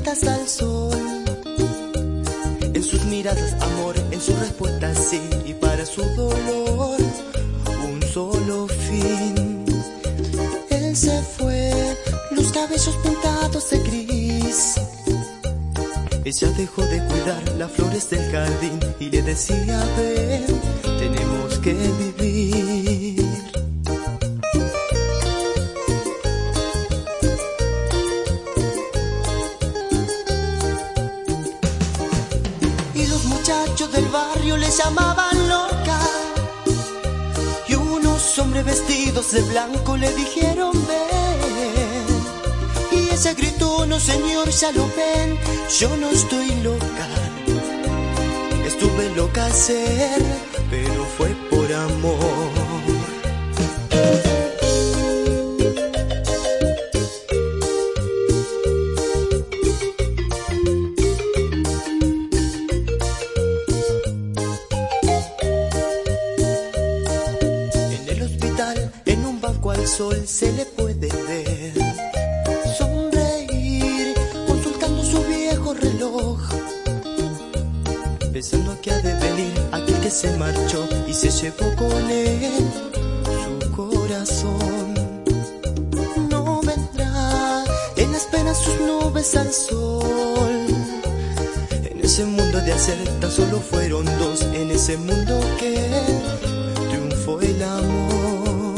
pintas al sol. En sus miradas amor, en sus respuestas sí, y para su dolor un solo fin. Él se fue, los cabellos pintados de gris. Ella dejó de cuidar las flores del jardín y le decía, ven, tenemos que vivir. Y los muchachos del barrio le llamaban loca, y unos hombres vestidos de blanco le dijeron, ven. Y ella gritó, no señor, ya lo ven, yo no estoy loca. Estuve loca ayer, pero fue por amor. En el hospital, en un banco al sol, se le puede ver sonreír, consultando su viejo reloj, pensando que ha de venir aquel que se marchó y se llevó con él su corazón. No vendrá en las penas sus nubes al sol. En ese mundo de ayer tan solo fueron dos, en ese mundo que triunfó el amor.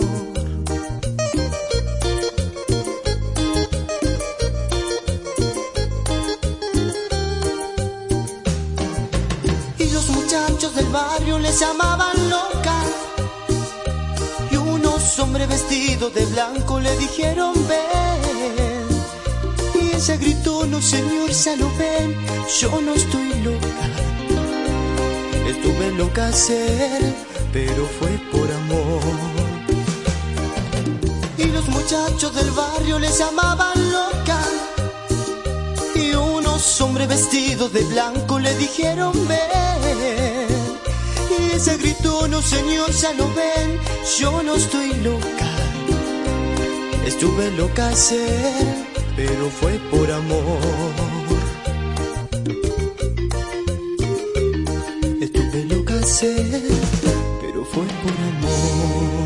Muchachos del barrio le llamaban loca, y unos hombres vestidos de blanco le dijeron, ven. Y ella gritó, no señor, ya lo ven, yo no estoy loca. Estuve loca ayer, pero fue por amor. Y los muchachos del barrio le llamaban loca, y unos hombres vestidos de blanco le dijeron, ven. Y ella gritó, no señor, ya lo ven, yo no estoy loca. Estuve loca ayer, pero fue por amor. Estuve loca ayer, pero fue por amor.